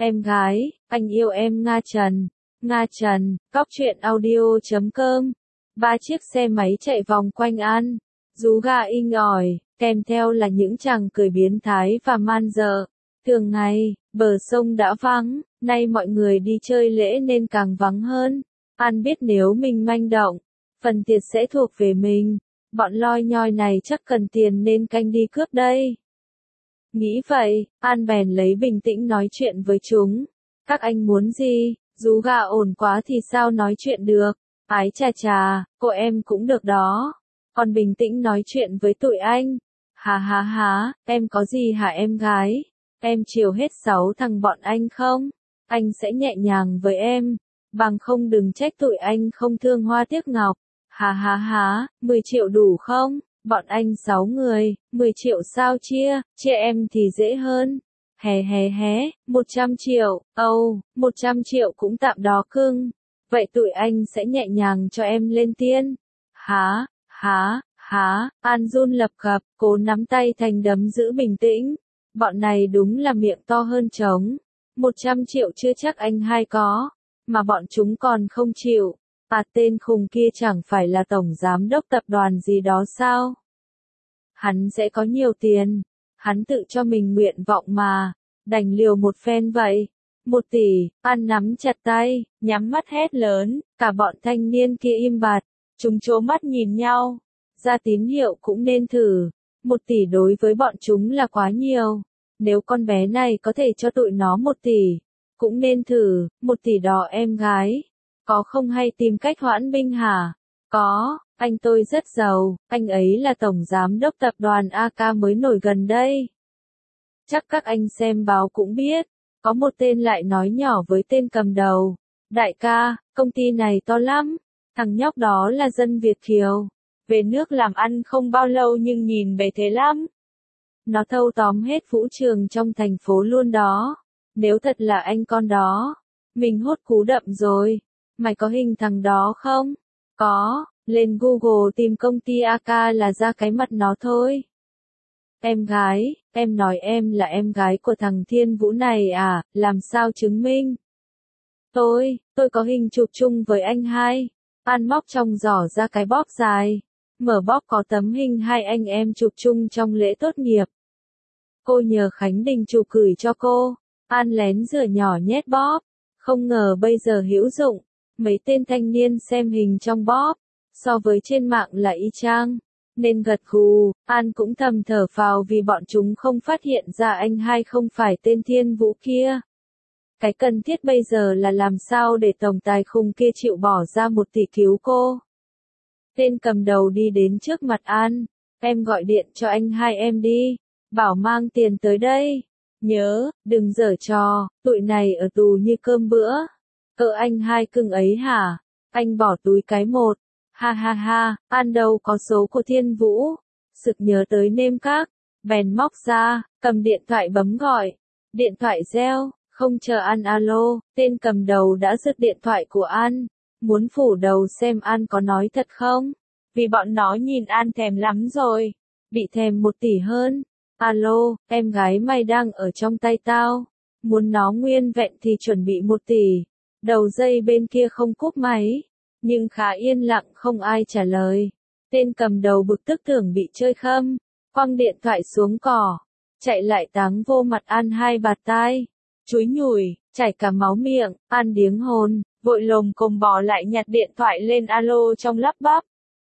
Em gái, anh yêu em Nga Trần. Nga Trần, cóc truyện audio.com. 3 chiếc xe máy chạy vòng quanh An, rú ga inh ỏi, kèm theo là những chàng cười biến thái và man dợ. Thường ngày, bờ sông đã vắng, nay mọi người đi chơi lễ nên càng vắng hơn. An biết nếu mình manh động, phần tiền sẽ thuộc về mình. Bọn loi nhoi này chắc cần tiền nên canh đi cướp đây. Nghĩ vậy, An bèn lấy bình tĩnh nói chuyện với chúng. Các anh muốn gì? Rú ga ồn quá thì sao nói chuyện được? Ái chà chà, cô em cũng được đó. Còn bình tĩnh nói chuyện với tụi anh. Há, em có gì hả em gái? Em chiều hết 6 thằng bọn anh không? Anh sẽ nhẹ nhàng với em. Bằng không đừng trách tụi anh không thương hoa tiếc ngọc. Há, 10 triệu đủ không? Bọn anh 6 người, 10 triệu sao chia em thì dễ hơn. Hé, 100 triệu, 100 triệu cũng tạm đó cưng. Vậy tụi anh sẽ nhẹ nhàng cho em lên tiên. Há, An run lập cập, cố nắm tay thành đấm giữ bình tĩnh. Bọn này đúng là miệng to hơn trống. 100 triệu chưa chắc anh hai có, mà bọn chúng còn không chịu. Tên khùng kia chẳng phải là tổng giám đốc tập đoàn gì đó sao? Hắn sẽ có nhiều tiền. Hắn tự cho mình nguyện vọng mà. Đành liều một phen vậy. 1 tỷ, An nắm chặt tay, nhắm mắt hét lớn. Cả bọn thanh niên kia im bặt. Chúng trố mắt nhìn nhau. Ra tín hiệu cũng nên thử. 1 tỷ đối với bọn chúng là quá nhiều. Nếu con bé này có thể cho tụi nó 1 tỷ, cũng nên thử. 1 tỷ đó em gái. Có không hay tìm cách hoãn binh hả? Có, anh tôi rất giàu, anh ấy là tổng giám đốc tập đoàn AK mới nổi gần đây. Chắc các anh xem báo cũng biết, có một tên lại nói nhỏ với tên cầm đầu. Đại ca, công ty này to lắm, thằng nhóc đó là dân Việt kiều. Về nước làm ăn không bao lâu nhưng nhìn bề thế lắm. Nó thâu tóm hết vũ trường trong thành phố luôn đó. Nếu thật là anh con đó, mình hốt cú đậm rồi. Mày có hình thằng đó không? Có, lên Google tìm công ty AK là ra cái mặt nó thôi. Em gái, em nói em là em gái của thằng Thiên Vũ này à, làm sao chứng minh? Tôi có hình chụp chung với anh hai. An móc trong giỏ ra cái bóp dài. Mở bóp có tấm hình hai anh em chụp chung trong lễ tốt nghiệp. Cô nhờ Khánh Đình chụp gửi cho cô. An lén rửa nhỏ nhét bóp. Không ngờ bây giờ hữu dụng. Mấy tên thanh niên xem hình trong bóp, so với trên mạng là y chang, nên gật gù. An cũng thầm thở phào vì bọn chúng không phát hiện ra anh hai không phải tên Thiên Vũ kia. Cái cần thiết bây giờ là làm sao để tổng tài khùng kia chịu bỏ ra 1 tỷ cứu cô. Tên cầm đầu đi đến trước mặt An. Em gọi điện cho anh hai em đi, bảo mang tiền tới đây. Nhớ, đừng giở trò, tụi này ở tù như cơm bữa. Anh hai cưng ấy hả? Anh bỏ túi cái một. Ha, An đâu có số của Thiên Vũ. Sực nhớ tới nêm các, bèn móc ra, cầm điện thoại bấm gọi. Điện thoại reo, không chờ An alo, tên cầm đầu đã giật điện thoại của An. Muốn phủ đầu xem An có nói thật không? Vì bọn nó nhìn An thèm lắm rồi. Bị thèm 1 tỷ hơn. Alo, em gái mày đang ở trong tay tao. Muốn nó nguyên vẹn thì chuẩn bị 1 tỷ. Đầu dây bên kia không cúp máy, nhưng khá yên lặng không ai trả lời. Tên cầm đầu bực tức tưởng bị chơi khăm, quăng điện thoại xuống cỏ, chạy lại táng vô mặt An hai bạt tai. Chúi nhủi, chảy cả máu miệng, An điếng hồn, vội lồm cồm bò lại nhặt điện thoại lên alo trong lắp bắp.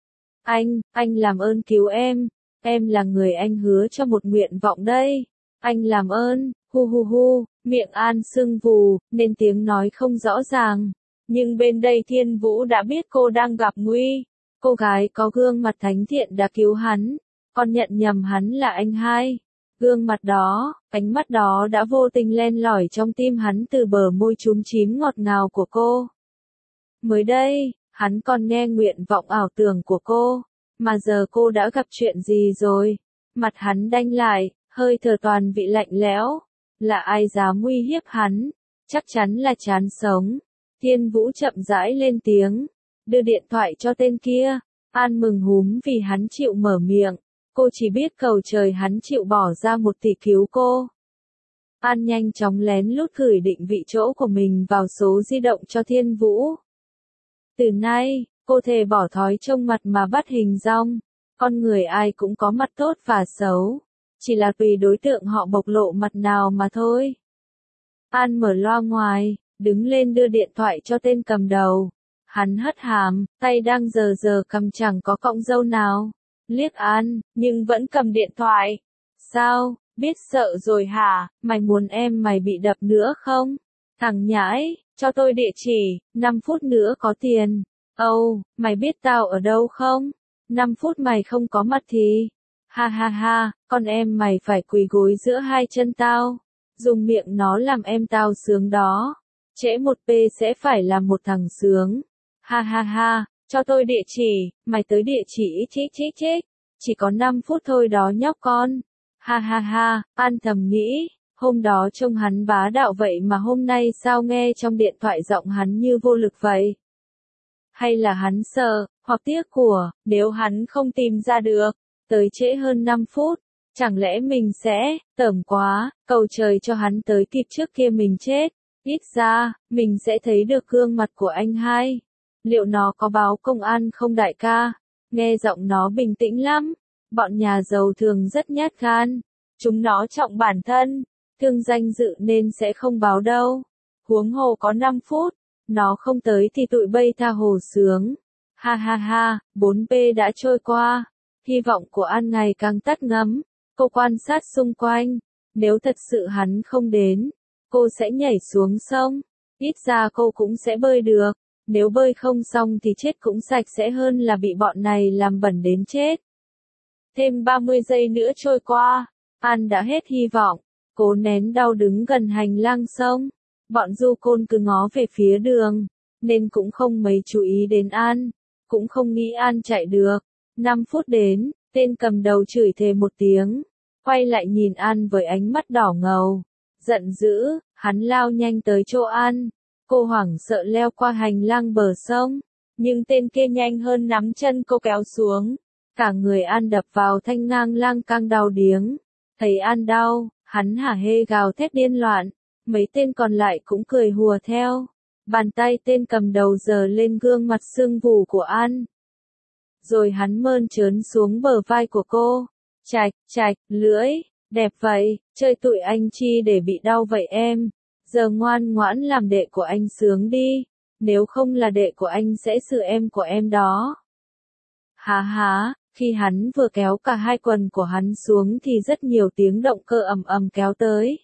Anh làm ơn cứu em là người anh hứa cho một nguyện vọng đây. Anh làm ơn, hu, miệng An sưng vù, nên tiếng nói không rõ ràng. Nhưng bên đây Thiên Vũ đã biết cô đang gặp nguy. Cô gái có gương mặt thánh thiện đã cứu hắn, còn nhận nhầm hắn là anh hai. Gương mặt đó, ánh mắt đó đã vô tình len lỏi trong tim hắn từ bờ môi chúm chím ngọt ngào của cô. Mới đây, hắn còn nghe nguyện vọng ảo tưởng của cô, mà giờ cô đã gặp chuyện gì rồi? Mặt hắn đanh lại, hơi thở toàn vị lạnh lẽo. Là ai dám uy hiếp hắn? Chắc chắn là chán sống. Thiên Vũ chậm rãi lên tiếng, đưa điện thoại cho tên kia. An mừng húm vì hắn chịu mở miệng. Cô chỉ biết cầu trời hắn chịu bỏ ra 1 tỷ cứu cô. An nhanh chóng lén lút gửi định vị chỗ của mình vào số di động cho Thiên Vũ. Từ nay, cô thề bỏ thói trông mặt mà bắt hình dong. Con người ai cũng có mặt tốt và xấu. Chỉ là tùy đối tượng họ bộc lộ mặt nào mà thôi. An mở loa ngoài, đứng lên đưa điện thoại cho tên cầm đầu. Hắn hất hàm, tay đang giờ cầm chẳng có cọng râu nào. Liếc An, nhưng vẫn cầm điện thoại. Sao, biết sợ rồi hả, mày muốn em mày bị đập nữa không? Thằng nhãi, cho tôi địa chỉ, 5 phút nữa có tiền. Mày biết tao ở đâu không? 5 phút mày không có mặt thì... Ha ha ha, con em mày phải quỳ gối giữa hai chân tao. Dùng miệng nó làm em tao sướng đó. Trễ một p sẽ phải là một thằng sướng. Ha ha ha, cho tôi địa chỉ, mày tới địa chỉ chích. Chỉ có 5 phút thôi đó nhóc con. Ha ha ha, An thầm nghĩ, hôm đó trông hắn bá đạo vậy mà hôm nay sao nghe trong điện thoại giọng hắn như vô lực vậy? Hay là hắn sợ, hoặc tiếc của, nếu hắn không tìm ra được, tới trễ hơn 5 phút, chẳng lẽ mình sẽ, tởm quá, cầu trời cho hắn tới kịp trước kia mình chết, ít ra, mình sẽ thấy được gương mặt của anh hai. Liệu nó có báo công an không đại ca? Nghe giọng nó bình tĩnh lắm, bọn nhà giàu thường rất nhát gan, chúng nó trọng bản thân, thương danh dự nên sẽ không báo đâu. Huống hồ có 5 phút, nó không tới thì tụi bây tha hồ sướng. Ha ha ha, 4p đã trôi qua. Hy vọng của An ngày càng tắt ngấm. Cô quan sát xung quanh. Nếu thật sự hắn không đến, cô sẽ nhảy xuống sông. Ít ra cô cũng sẽ bơi được. Nếu bơi không xong thì chết cũng sạch sẽ hơn là bị bọn này làm bẩn đến chết. Thêm 30 giây nữa trôi qua. An đã hết hy vọng. Cố nén đau đứng gần hành lang sông. Bọn du côn cứ ngó về phía đường, nên cũng không mấy chú ý đến An, cũng không nghĩ An chạy được. 5 phút đến, tên cầm đầu chửi thề một tiếng, quay lại nhìn An với ánh mắt đỏ ngầu. Giận dữ, hắn lao nhanh tới chỗ An. Cô hoảng sợ leo qua hành lang bờ sông, nhưng tên kia nhanh hơn nắm chân cô kéo xuống. Cả người An đập vào thanh ngang lang cang đau điếng. Thấy An đau, hắn hả hê gào thét điên loạn. Mấy tên còn lại cũng cười hùa theo. Bàn tay tên cầm đầu giơ lên gương mặt sưng vù của An. Rồi hắn mơn trớn xuống bờ vai của cô. Chạch, lưỡi, đẹp vậy, chơi tụi anh chi để bị đau vậy em. Giờ ngoan ngoãn làm đệ của anh sướng đi. Nếu không là đệ của anh sẽ xử em của em đó. Há, khi hắn vừa kéo cả hai quần của hắn xuống thì rất nhiều tiếng động cơ ầm kéo tới.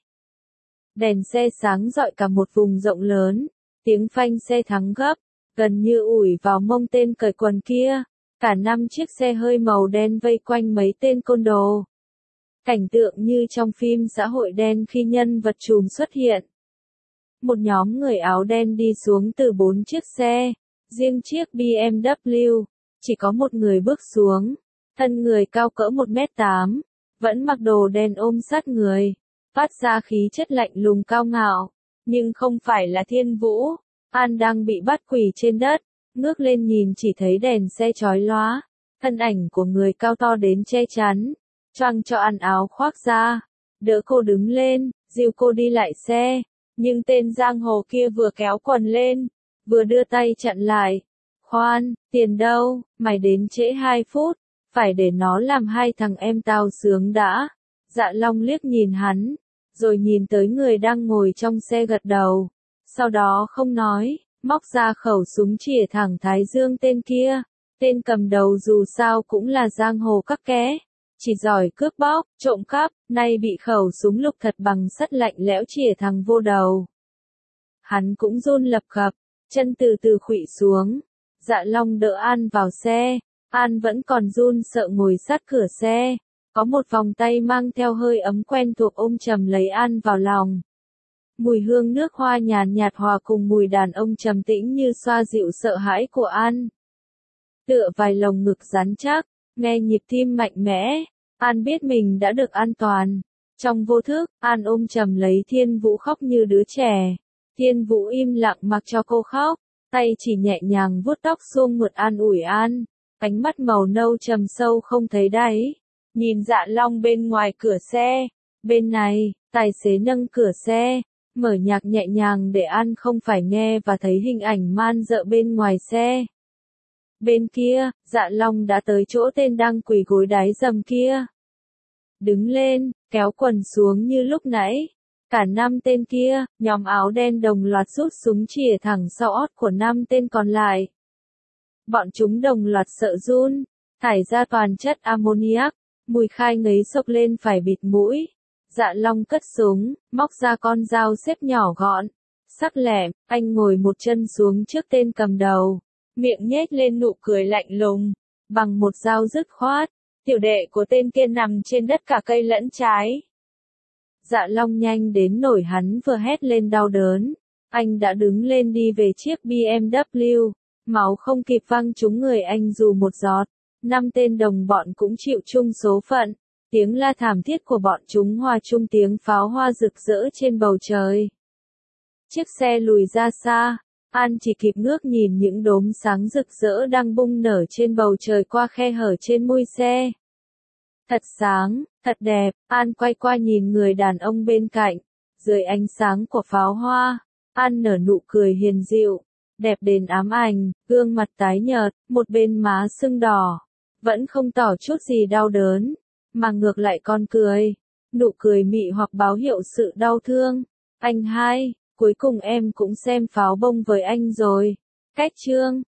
Đèn xe sáng rọi cả một vùng rộng lớn, tiếng phanh xe thắng gấp, gần như ủi vào mông tên cởi quần kia. Cả 5 chiếc xe hơi màu đen vây quanh mấy tên côn đồ. Cảnh tượng như trong phim xã hội đen khi nhân vật trùm xuất hiện. Một nhóm người áo đen đi xuống từ 4 chiếc xe, riêng chiếc BMW, chỉ có một người bước xuống, thân người cao cỡ 1m8, vẫn mặc đồ đen ôm sát người. Phát ra khí chất lạnh lùng cao ngạo, nhưng không phải là Thiên Vũ. An đang bị bắt quỳ trên đất, ngước lên nhìn chỉ thấy đèn xe chói lóa, thân ảnh của người cao to đến che chắn, choàng cho An áo khoác ra, đỡ cô đứng lên, dìu cô đi lại xe, nhưng tên giang hồ kia vừa kéo quần lên, vừa đưa tay chặn lại. Khoan, tiền đâu, mày đến trễ 2 phút, phải để nó làm hai thằng em tao sướng đã. Dạ Long liếc nhìn hắn, rồi nhìn tới người đang ngồi trong xe gật đầu. Sau đó không nói, móc ra khẩu súng chĩa thẳng thái dương tên kia. Tên cầm đầu dù sao cũng là giang hồ các ké, chỉ giỏi cướp bóc, trộm cắp, nay bị khẩu súng lục thật bằng sắt lạnh lẽo chĩa thẳng vô đầu. Hắn cũng run lập cập, chân từ từ khuỵu xuống. Dạ Long đỡ An vào xe, An vẫn còn run sợ ngồi sát cửa xe. Có một vòng tay mang theo hơi ấm quen thuộc ôm chầm lấy An vào lòng. Mùi hương nước hoa nhàn nhạt hòa cùng mùi đàn ông trầm tĩnh như xoa dịu sợ hãi của An. Tựa vài lồng ngực rắn chắc, nghe nhịp tim mạnh mẽ, An biết mình đã được an toàn. Trong vô thức, An ôm chầm lấy Thiên Vũ khóc như đứa trẻ. Thiên Vũ im lặng mặc cho cô khóc, tay chỉ nhẹ nhàng vuốt tóc suông mượt an ủi An. Ánh mắt màu nâu trầm sâu không thấy đáy. Nhìn Dạ Long bên ngoài cửa xe. Bên này, Tài xế nâng cửa xe, mở nhạc nhẹ nhàng để An không phải nghe và thấy hình ảnh man dợ bên ngoài xe. Bên kia, Dạ Long đã tới chỗ tên đang quỳ gối đáy dầm kia. Đứng lên, kéo quần xuống như lúc nãy. Cả 5 tên kia, nhóm áo đen đồng loạt rút súng chĩa thẳng sau ót của 5 tên còn lại. Bọn chúng đồng loạt sợ run, thải ra toàn chất ammoniac, mùi khai ngấy xộc lên phải bịt mũi. Dạ Long cất súng, móc ra con dao xếp nhỏ gọn, sắc lẹm, anh ngồi một chân xuống trước tên cầm đầu, miệng nhếch lên nụ cười lạnh lùng, bằng một dao dứt khoát, tiểu đệ của tên kia nằm trên đất cả cây lẫn trái. Dạ Long nhanh đến nổi hắn vừa hét lên đau đớn, anh đã đứng lên đi về chiếc BMW, máu không kịp văng trúng người anh dù một giọt, 5 tên đồng bọn cũng chịu chung số phận. Tiếng la thảm thiết của bọn chúng hòa chung tiếng pháo hoa rực rỡ trên bầu trời. Chiếc xe lùi ra xa, An chỉ kịp ngước nhìn những đốm sáng rực rỡ đang bung nở trên bầu trời qua khe hở trên mui xe. Thật sáng, thật đẹp, An quay qua nhìn người đàn ông bên cạnh. Dưới ánh sáng của pháo hoa, An nở nụ cười hiền dịu, đẹp đến ám ảnh, gương mặt tái nhợt, một bên má sưng đỏ. Vẫn không tỏ chút gì đau đớn, mà ngược lại còn cười. Nụ cười mị hoặc báo hiệu sự đau thương. Anh hai, cuối cùng em cũng xem pháo bông với anh rồi. Cách chương